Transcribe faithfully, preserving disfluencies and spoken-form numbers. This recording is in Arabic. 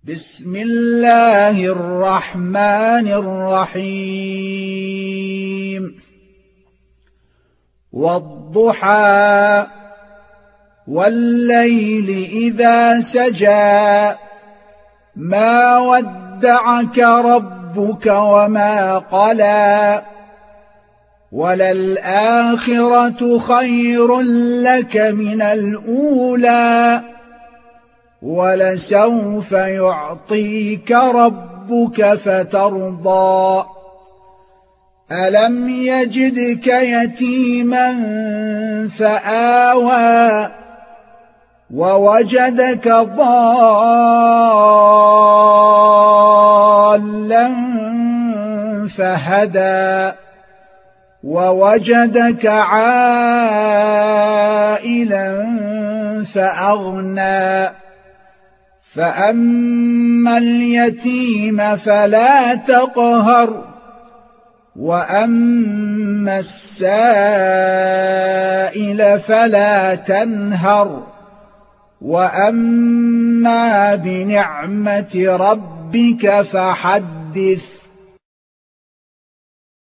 بسم الله الرحمن الرحيم والضحى والليل إذا سجى ما ودعك ربك وما قلى وللآخرة خير لك من الأولى ولسوف يعطيك ربك فترضى ألم يجدك يتيما فآوى ووجدك ضالا فهدى ووجدك عائلا فأغنى فأما اليتيم فلا تقهر وأما السائل فلا تنهر وأما بنعمة ربك فحدث.